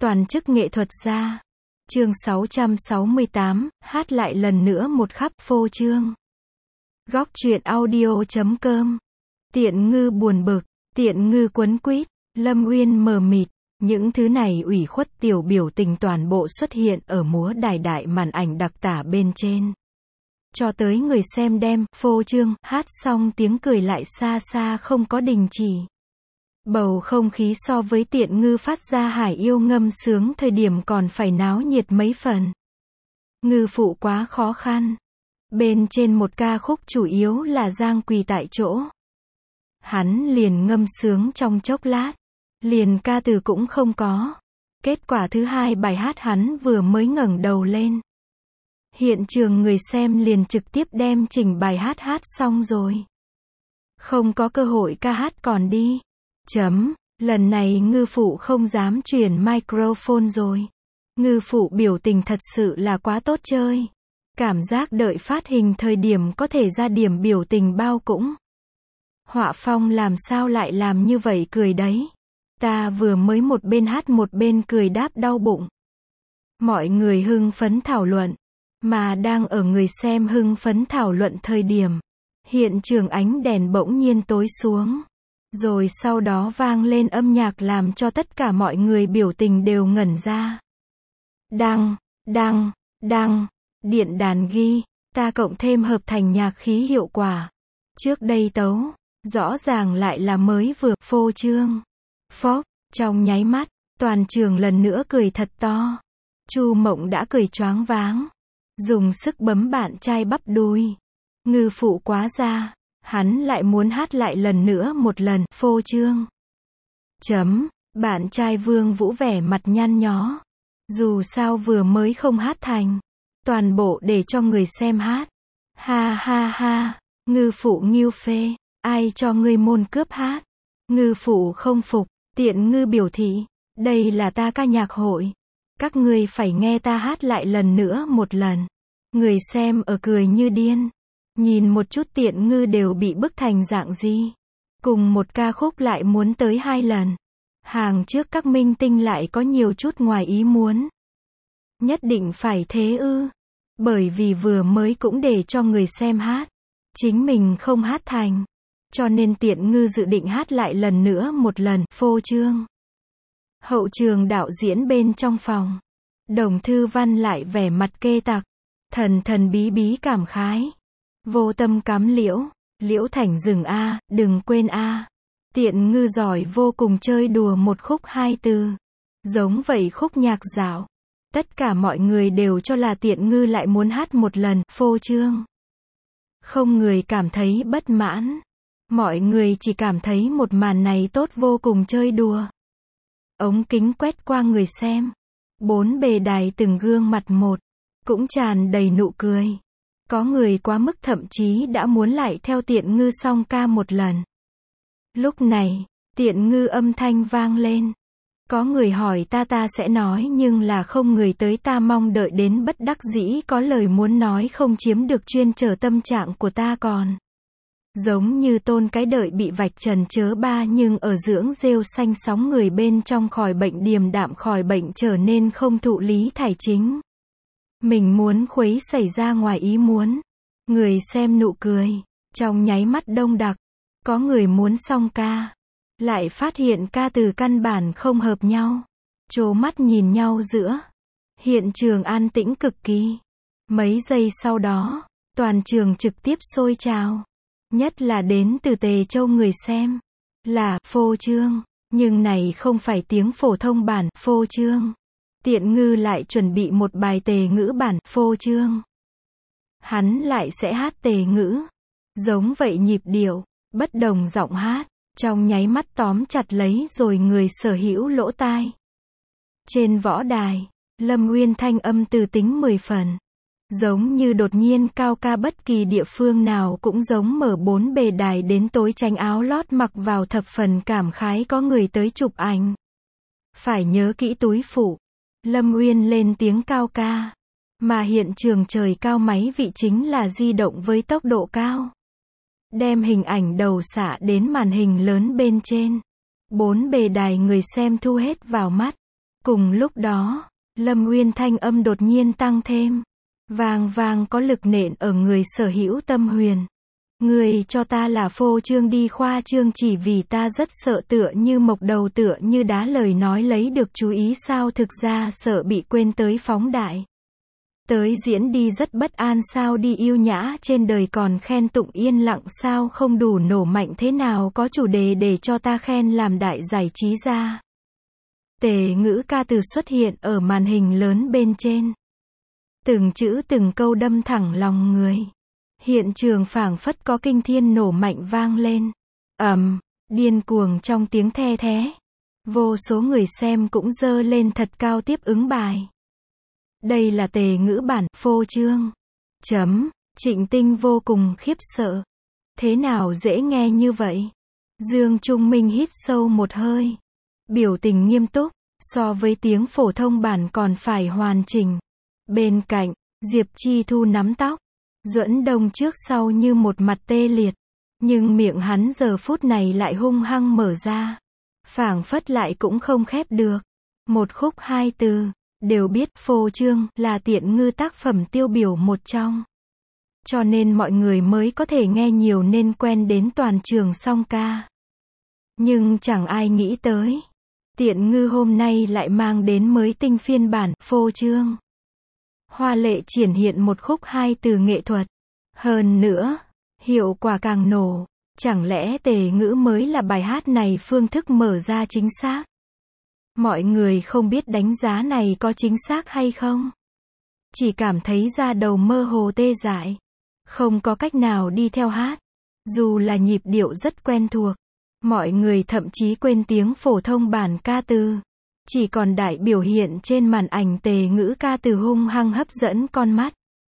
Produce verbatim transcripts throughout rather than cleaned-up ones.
Toàn chức nghệ thuật gia. Chương sáu trăm sáu mươi tám, hát lại lần nữa một khắp phô trương. Góc truyện audio chấm com. Tiện Ngư buồn bực, Tiện Ngư quấn quýt, Lâm Uyên mờ mịt, những thứ này ủy khuất tiểu biểu tình toàn bộ xuất hiện ở múa đài đại màn ảnh đặc tả bên trên. Cho tới người xem đem phô trương hát xong tiếng cười lại xa xa không có đình chỉ. Bầu không khí so với Tiện Ngư phát ra Hải Yêu ngâm sướng thời điểm còn phải náo nhiệt mấy phần. Ngư phụ quá khó khăn. Bên trên một ca khúc chủ yếu là Giang quỳ tại chỗ. Hắn liền ngâm sướng trong chốc lát. Liền ca từ cũng không có. Kết quả thứ hai bài hát hắn vừa mới ngẩng đầu lên. Hiện trường người xem liền trực tiếp đem chỉnh bài hát hát xong rồi. Không có cơ hội ca hát còn đi. Chấm, lần này ngư phụ không dám chuyển microphone rồi. Ngư phụ biểu tình thật sự là quá tốt chơi. Cảm giác đợi phát hình thời điểm có thể ra điểm biểu tình bao cũng. Họa phong làm sao lại làm như vậy cười đấy. Ta vừa mới một bên hát một bên cười đáp đau bụng. Mọi người hưng phấn thảo luận. Mà đang ở người xem hưng phấn thảo luận thời điểm. Hiện trường ánh đèn bỗng nhiên tối xuống. Rồi sau đó vang lên âm nhạc làm cho tất cả mọi người biểu tình đều ngẩn ra. Đăng, đăng, đăng, điện đàn ghi, ta cộng thêm hợp thành nhạc khí hiệu quả. Trước đây tấu, rõ ràng lại là mới vừa phô trương. Phốc, trong nháy mắt, toàn trường lần nữa cười thật to. Chu Mộng đã cười choáng váng. Dùng sức bấm bạn trai bắp đùi. Ngư phụ quá ra. Hắn lại muốn hát lại lần nữa một lần, phô trương. Chấm, bạn trai Vương Vũ vẻ mặt nhăn nhó. Dù sao vừa mới không hát thành. Toàn bộ để cho người xem hát. Ha ha ha, ngư phụ nghiêu phê, ai cho ngươi môn cướp hát. Ngư phụ không phục, Tiện Ngư biểu thị, đây là ta ca nhạc hội. Các ngươi phải nghe ta hát lại lần nữa một lần. Người xem ở cười như điên. Nhìn một chút Tiện Ngư đều bị bức thành dạng gì. Cùng một ca khúc lại muốn tới hai lần. Hàng trước các minh tinh lại có nhiều chút ngoài ý muốn. Nhất định phải thế ư. Bởi vì vừa mới cũng để cho người xem hát. Chính mình không hát thành. Cho nên Tiện Ngư dự định hát lại lần nữa một lần, phô trương. Hậu trường đạo diễn bên trong phòng. Đồng Thư Văn lại vẻ mặt kê tặc. Thần thần bí bí cảm khái. Vô tâm cắm liễu, liễu thành rừng a, đừng quên a. Tiện Ngư giỏi vô cùng chơi đùa một khúc hai từ. Giống vậy khúc nhạc dạo. Tất cả mọi người đều cho là Tiện Ngư lại muốn hát một lần, phô trương. Không người cảm thấy bất mãn. Mọi người chỉ cảm thấy một màn này tốt vô cùng chơi đùa. Ống kính quét qua người xem. Bốn bề đài từng gương mặt một. Cũng tràn đầy nụ cười. Có người quá mức thậm chí đã muốn lại theo Tiện Ngư song ca một lần. Lúc này, Tiện Ngư âm thanh vang lên. Có người hỏi ta ta sẽ nói nhưng là không người tới ta mong đợi đến bất đắc dĩ có lời muốn nói không chiếm được chuyên trở tâm trạng của ta còn. Giống như tôn cái đợi bị vạch trần chớ ba nhưng ở dưỡng rêu xanh sóng người bên trong khỏi bệnh điềm đạm khỏi bệnh trở nên không thụ lý thải chính. Mình muốn khuấy xảy ra ngoài ý muốn. Người xem nụ cười. Trong nháy mắt đông đặc. Có người muốn song ca. Lại phát hiện ca từ căn bản không hợp nhau. Trố mắt nhìn nhau giữa. Hiện trường an tĩnh cực kỳ. Mấy giây sau đó. Toàn trường trực tiếp sôi trào. Nhất là đến từ Tề Châu người xem. Là phô trương. Nhưng này không phải tiếng phổ thông bản phô trương. Tiện Ngư lại chuẩn bị một bài tề ngữ bản, phô trương. Hắn lại sẽ hát tề ngữ. Giống vậy nhịp điệu, bất đồng giọng hát, trong nháy mắt tóm chặt lấy rồi người sở hữu lỗ tai. Trên võ đài, Lâm Uyên thanh âm từ tính mười phần. Giống như đột nhiên cao ca bất kỳ địa phương nào cũng giống mở bốn bề đài đến tối tránh áo lót mặc vào thập phần cảm khái có người tới chụp ảnh. Phải nhớ kỹ túi phụ. Lâm Uyên lên tiếng cao ca. Mà hiện trường trời cao máy vị chính là di động với tốc độ cao. Đem hình ảnh đầu xạ đến màn hình lớn bên trên. Bốn bề đài người xem thu hết vào mắt. Cùng lúc đó, Lâm Uyên thanh âm đột nhiên tăng thêm. Vang vang có lực nện ở người Sở Hữu Tâm Huyền. Người cho ta là phô trương đi khoa trương chỉ vì ta rất sợ tựa như mộc đầu tựa như đá lời nói lấy được chú ý sao thực ra sợ bị quên tới phóng đại. Tới diễn đi rất bất an sao đi yêu nhã trên đời còn khen tụng yên lặng sao không đủ nổ mạnh thế nào có chủ đề để cho ta khen làm đại giải trí ra. Tề ngữ ca từ xuất hiện ở màn hình lớn bên trên. Từng chữ từng câu đâm thẳng lòng người. Hiện trường phảng phất có kinh thiên nổ mạnh vang lên. Ầm, điên cuồng trong tiếng the thé. Vô số người xem cũng giơ lên thật cao tiếp ứng bài. Đây là tề ngữ bản phô trương. Chấm, Trịnh Tinh vô cùng khiếp sợ. Thế nào dễ nghe như vậy? Dương Trung Minh hít sâu một hơi. Biểu tình nghiêm túc, so với tiếng phổ thông bản còn phải hoàn chỉnh. Bên cạnh, Diệp Chi Thu nắm tóc. Duẫn Đông trước sau như một mặt tê liệt. Nhưng miệng hắn giờ phút này lại hung hăng mở ra. Phảng phất lại cũng không khép được. Một khúc hai từ, đều biết phô trương là Tiện Ngư tác phẩm tiêu biểu một trong. Cho nên mọi người mới có thể nghe nhiều nên quen đến toàn trường song ca. Nhưng chẳng ai nghĩ tới. Tiện Ngư hôm nay lại mang đến mới tinh phiên bản phô trương. Hoa lệ triển hiện một khúc hai từ nghệ thuật. Hơn nữa, hiệu quả càng nổ. Chẳng lẽ tề ngữ mới là bài hát này phương thức mở ra chính xác? Mọi người không biết đánh giá này có chính xác hay không. Chỉ cảm thấy da đầu mơ hồ tê dại. Không có cách nào đi theo hát. Dù là nhịp điệu rất quen thuộc. Mọi người thậm chí quên tiếng phổ thông bản ca từ. Chỉ còn đại biểu hiện trên màn ảnh tề ngữ ca từ hung hăng hấp dẫn con mắt.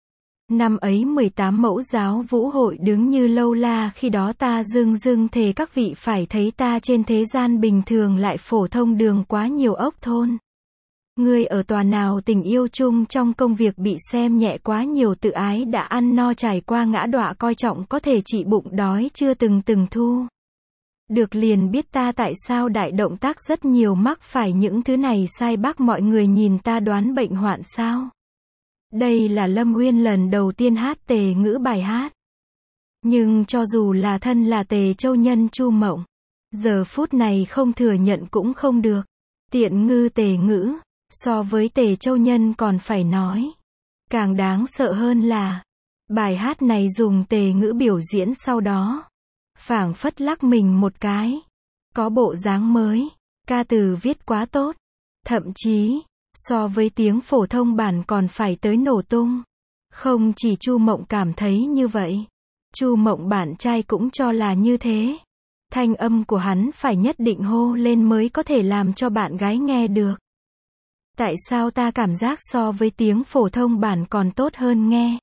Năm ấy mười tám mẫu giáo vũ hội đứng như lâu la khi đó ta dưng dưng thề các vị phải thấy ta trên thế gian bình thường lại phổ thông đường quá nhiều ốc thôn. Người ở tòa nào tình yêu chung trong công việc bị xem nhẹ quá nhiều tự ái đã ăn no trải qua ngã đọa coi trọng có thể trị bụng đói chưa từng từng thu. Được liền biết ta tại sao đại động tác rất nhiều mắc phải những thứ này sai bác mọi người nhìn ta đoán bệnh hoạn sao. Đây là Lâm Uyên lần đầu tiên hát tề ngữ bài hát. Nhưng cho dù là thân là Tề Châu nhân Chu Mộng, giờ phút này không thừa nhận cũng không được. Tiện Ngư tề ngữ, so với Tề Châu nhân còn phải nói. Càng đáng sợ hơn là, bài hát này dùng tề ngữ biểu diễn sau đó. Phảng phất lắc mình một cái. Có bộ dáng mới, ca từ viết quá tốt. Thậm chí, so với tiếng phổ thông bản còn phải tới nổ tung. Không chỉ Chu Mộng cảm thấy như vậy. Chu Mộng bạn trai cũng cho là như thế. Thanh âm của hắn phải nhất định hô lên mới có thể làm cho bạn gái nghe được. Tại sao ta cảm giác so với tiếng phổ thông bản còn tốt hơn nghe?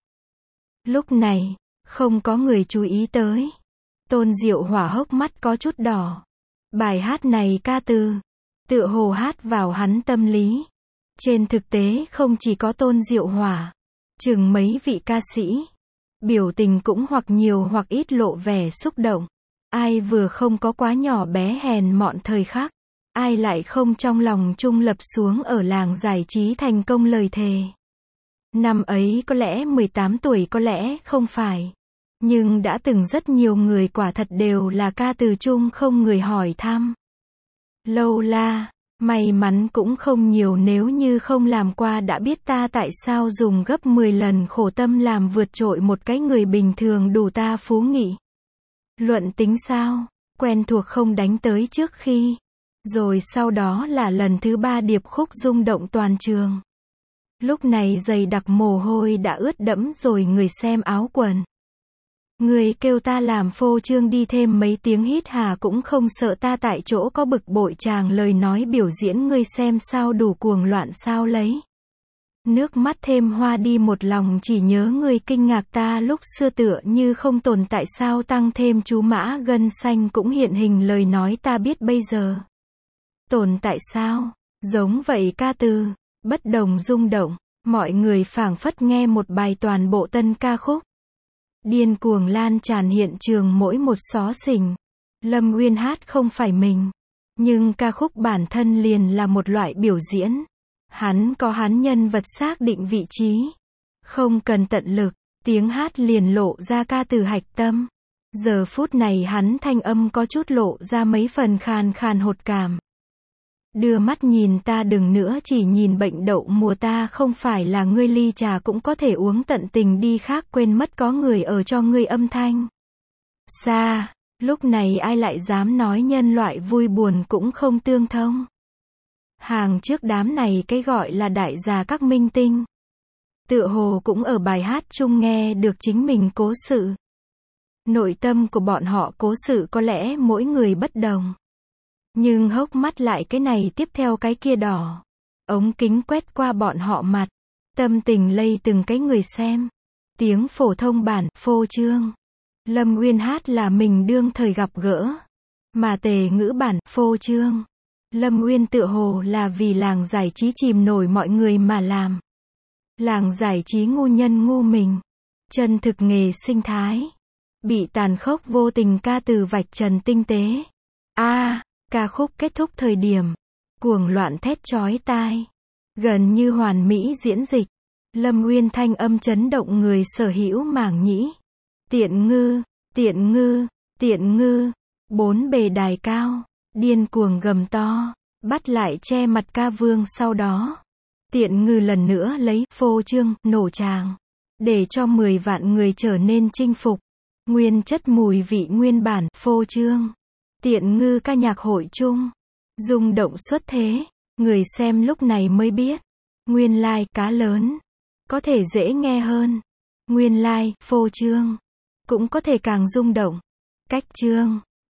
Lúc này, không có người chú ý tới. Tôn Diệu Hỏa hốc mắt có chút đỏ. Bài hát này ca từ, tựa hồ hát vào hắn tâm lý. Trên thực tế không chỉ có Tôn Diệu Hỏa, chừng mấy vị ca sĩ, biểu tình cũng hoặc nhiều hoặc ít lộ vẻ xúc động. Ai vừa không có quá nhỏ bé hèn mọn thời khắc, ai lại không trong lòng trung lập xuống ở làng giải trí thành công lời thề. Năm ấy có lẽ mười tám tuổi có lẽ không phải. Nhưng đã từng rất nhiều người quả thật đều là ca từ chung không người hỏi thăm. Lâu la, may mắn cũng không nhiều nếu như không làm qua đã biết ta tại sao dùng gấp mười lần khổ tâm làm vượt trội một cái người bình thường đủ ta phú nghị. Luận tính sao, quen thuộc không đánh tới trước khi. Rồi sau đó là lần thứ ba điệp khúc rung động toàn trường. Lúc này dày đặc mồ hôi đã ướt đẫm rồi người xem áo quần. Người kêu ta làm phô trương đi thêm mấy tiếng hít hà cũng không sợ ta tại chỗ có bực bội chàng lời nói biểu diễn ngươi xem sao đủ cuồng loạn sao lấy. Nước mắt thêm hoa đi một lòng chỉ nhớ người kinh ngạc ta lúc xưa tựa như không tồn tại sao tăng thêm chú mã gân xanh cũng hiện hình lời nói ta biết bây giờ. Tồn tại sao? Giống vậy ca từ, bất đồng rung động, mọi người phảng phất nghe một bài toàn bộ tân ca khúc. Điên cuồng lan tràn hiện trường mỗi một xó xỉnh. Lâm Uyên hát không phải mình. Nhưng ca khúc bản thân liền là một loại biểu diễn. Hắn có hắn nhân vật xác định vị trí. Không cần tận lực, tiếng hát liền lộ ra ca từ hạch tâm. Giờ phút này hắn thanh âm có chút lộ ra mấy phần khàn khàn hột cảm. Đưa mắt nhìn ta đừng nữa chỉ nhìn bệnh đậu mùa ta không phải là ngươi ly trà cũng có thể uống tận tình đi khác quên mất có người ở cho ngươi âm thanh. Xa, lúc này ai lại dám nói nhân loại vui buồn cũng không tương thông. Hàng trước đám này cái gọi là đại gia các minh tinh. Tựa hồ cũng ở bài hát chung nghe được chính mình cố sự. Nội tâm của bọn họ cố sự có lẽ mỗi người bất đồng. Nhưng hốc mắt lại cái này tiếp theo cái kia đỏ. Ống kính quét qua bọn họ mặt. Tâm tình lây từng cái người xem. Tiếng phổ thông bản, phô trương. Lâm Uyên hát là mình đương thời gặp gỡ. Mà tề ngữ bản, phô trương. Lâm Uyên tựa hồ là vì làng giải trí chìm nổi mọi người mà làm. Làng giải trí ngu nhân ngu mình. Chân thực nghề sinh thái. Bị tàn khốc vô tình ca từ vạch trần tinh tế. A, à, ca khúc kết thúc thời điểm. Cuồng loạn thét chói tai. Gần như hoàn mỹ diễn dịch. Lâm Uyên thanh âm chấn động người sở hữu mảng nhĩ. Tiện ngư, tiện ngư, tiện ngư. Bốn bề đài cao. Điên cuồng gầm to. Bắt lại che mặt ca vương sau đó. Tiện ngư lần nữa lấy phô trương, nổ tràng. Để cho mười vạn người trở nên chinh phục. Nguyên chất mùi vị nguyên bản, phô trương. Tiện ngư ca nhạc hội chung. Rung động xuất thế. Người xem lúc này mới biết. Nguyên lai, like, cá lớn. Có thể dễ nghe hơn. Nguyên lai, like, phô trương. Cũng có thể càng rung động. Cách trương.